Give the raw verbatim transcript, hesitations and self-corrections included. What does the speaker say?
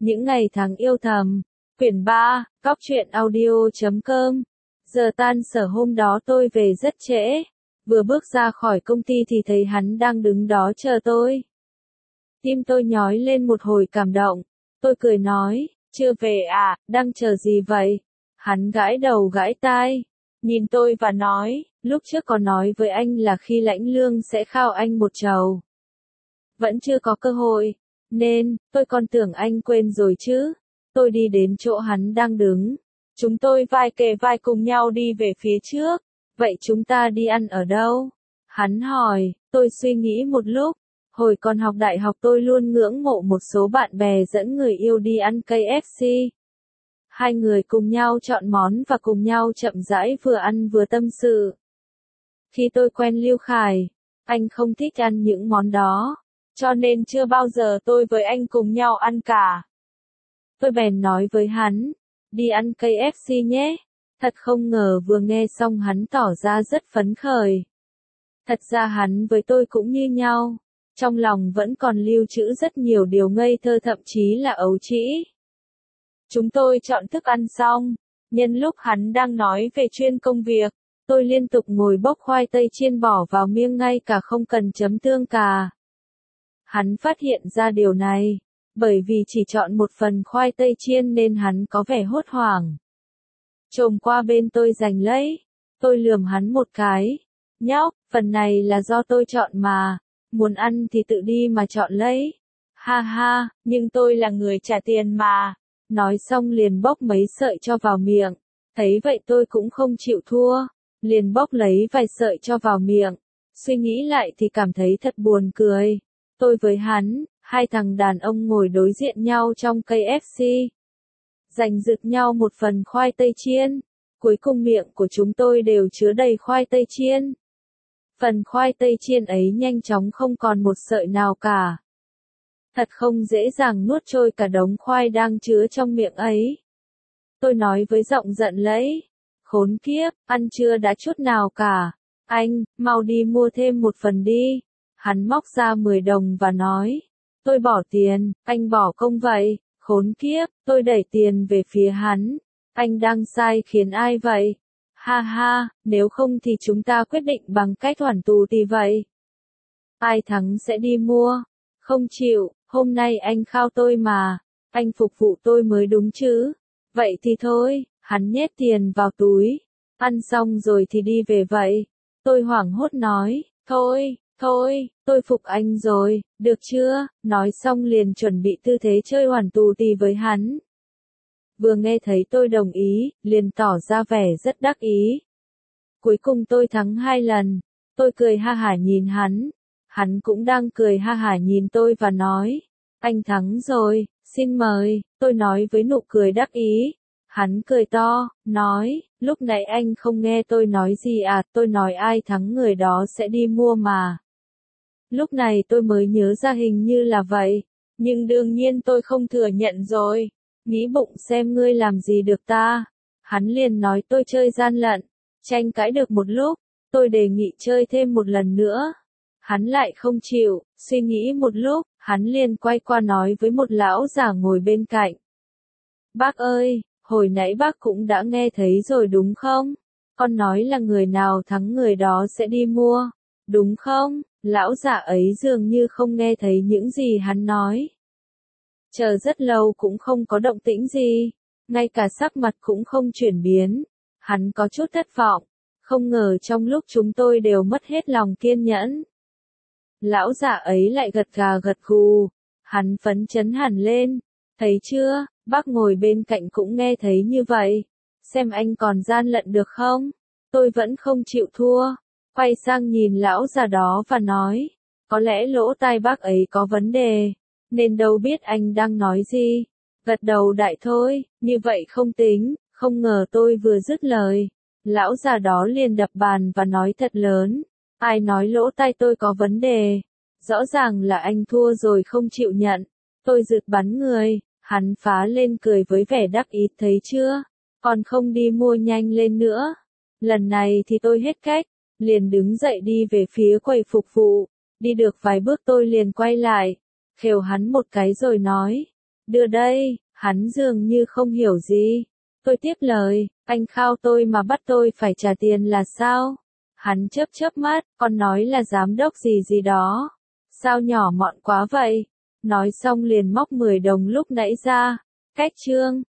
Những ngày tháng yêu thầm. Quyển ba, Cóc truyện audio chấm com. Giờ tan sở hôm đó tôi về rất trễ. Vừa bước ra khỏi công ty thì thấy hắn đang đứng đó chờ tôi. Tim tôi nhói lên một hồi cảm động. Tôi cười nói, chưa về à, đang chờ gì vậy? Hắn gãi đầu gãi tai, nhìn tôi và nói, lúc trước có nói với anh là khi lãnh lương sẽ khao anh một chầu. Vẫn chưa có cơ hội, nên, tôi còn tưởng anh quên rồi chứ. Tôi đi đến chỗ hắn đang đứng. Chúng tôi vai kề vai cùng nhau đi về phía trước. Vậy chúng ta đi ăn ở đâu? Hắn hỏi, tôi suy nghĩ một lúc. Hồi còn học đại học tôi luôn ngưỡng mộ một số bạn bè dẫn người yêu đi ăn ca ép xê. Hai người cùng nhau chọn món và cùng nhau chậm rãi vừa ăn vừa tâm sự. Khi tôi quen Lưu Khải, anh không thích ăn những món đó, cho nên chưa bao giờ tôi với anh cùng nhau ăn cả. Tôi bèn nói với hắn, đi ăn ca ép xê nhé. Thật không ngờ vừa nghe xong hắn tỏ ra rất phấn khởi. Thật ra hắn với tôi cũng như nhau. Trong lòng vẫn còn lưu trữ rất nhiều điều ngây thơ thậm chí là ấu trĩ. Chúng tôi chọn thức ăn xong. Nhân lúc hắn đang nói về chuyên công việc, tôi liên tục ngồi bốc khoai tây chiên bỏ vào miệng ngay cả không cần chấm tương cà. Hắn phát hiện ra điều này. Bởi vì chỉ chọn một phần khoai tây chiên nên hắn có vẻ hốt hoảng. Trồm qua bên tôi giành lấy. Tôi lườm hắn một cái. Nhóc, phần này là do tôi chọn mà. Muốn ăn thì tự đi mà chọn lấy. Ha ha, nhưng tôi là người trả tiền mà. Nói xong liền bốc mấy sợi cho vào miệng. Thấy vậy tôi cũng không chịu thua. Liền bốc lấy vài sợi cho vào miệng. Suy nghĩ lại thì cảm thấy thật buồn cười. Tôi với hắn, hai thằng đàn ông ngồi đối diện nhau trong ca ép xê. Giành giật nhau một phần khoai tây chiên. Cuối cùng miệng của chúng tôi đều chứa đầy khoai tây chiên. Phần khoai tây chiên ấy nhanh chóng không còn một sợi nào cả. Thật không dễ dàng nuốt trôi cả đống khoai đang chứa trong miệng ấy. Tôi nói với giọng giận lẫy. Khốn kiếp, ăn chưa đã chút nào cả. Anh, mau đi mua thêm một phần đi. Hắn móc ra mười đồng và nói. Tôi bỏ tiền, anh bỏ công vậy. Khốn kiếp, tôi đẩy tiền về phía hắn. Anh đang sai khiến ai vậy? Ha ha, nếu không thì chúng ta quyết định bằng cách hoàn tù thì vậy. Ai thắng sẽ đi mua. Không chịu, hôm nay anh khao tôi mà. Anh phục vụ tôi mới đúng chứ. Vậy thì thôi, hắn nhét tiền vào túi. Ăn xong rồi thì đi về vậy. Tôi hoảng hốt nói, thôi, thôi, tôi phục anh rồi, được chưa? Nói xong liền chuẩn bị tư thế chơi hoàn tù tì với hắn. Vừa nghe thấy tôi đồng ý, liền tỏ ra vẻ rất đắc ý. Cuối cùng tôi thắng hai lần. Tôi cười ha hả nhìn hắn. Hắn cũng đang cười ha hả nhìn tôi và nói. Anh thắng rồi, xin mời. Tôi nói với nụ cười đắc ý. Hắn cười to, nói, lúc nãy anh không nghe tôi nói gì à, tôi nói ai thắng người đó sẽ đi mua mà. Lúc này tôi mới nhớ ra hình như là vậy. Nhưng đương nhiên tôi không thừa nhận rồi. Nghĩ bụng xem ngươi làm gì được ta. Hắn liền nói tôi chơi gian lận. Tranh cãi được một lúc, tôi đề nghị chơi thêm một lần nữa. Hắn lại không chịu, suy nghĩ một lúc, hắn liền quay qua nói với một lão già ngồi bên cạnh. Bác ơi, hồi nãy bác cũng đã nghe thấy rồi đúng không? Con nói là người nào thắng người đó sẽ đi mua, đúng không? Lão già ấy dường như không nghe thấy những gì hắn nói. Chờ rất lâu cũng không có động tĩnh gì, ngay cả sắc mặt cũng không chuyển biến. Hắn có chút thất vọng, không ngờ trong lúc chúng tôi đều mất hết lòng kiên nhẫn. Lão già ấy lại gật gà gật gù, hắn phấn chấn hẳn lên, thấy chưa, bác ngồi bên cạnh cũng nghe thấy như vậy, xem anh còn gian lận được không? Tôi vẫn không chịu thua, quay sang nhìn lão già đó và nói, có lẽ lỗ tai bác ấy có vấn đề. Nên đâu biết anh đang nói gì. Gật đầu đại thôi, như vậy không tính, không ngờ tôi vừa dứt lời. Lão già đó liền đập bàn và nói thật lớn. Ai nói lỗ tai tôi có vấn đề? Rõ ràng là anh thua rồi không chịu nhận. Tôi giật bắn người, hắn phá lên cười với vẻ đắc ý thấy chưa? Còn không đi mua nhanh lên nữa. Lần này thì tôi hết cách, liền đứng dậy đi về phía quầy phục vụ. Đi được vài bước tôi liền quay lại. Khều hắn một cái rồi nói, Đưa đây, hắn dường như không hiểu gì. Tôi tiếp lời, anh khao tôi mà bắt tôi phải trả tiền là sao? Hắn chớp chớp mắt, con nói là giám đốc gì gì đó. Sao nhỏ mọn quá vậy? Nói xong liền móc mười đồng lúc nãy ra. Cách chương.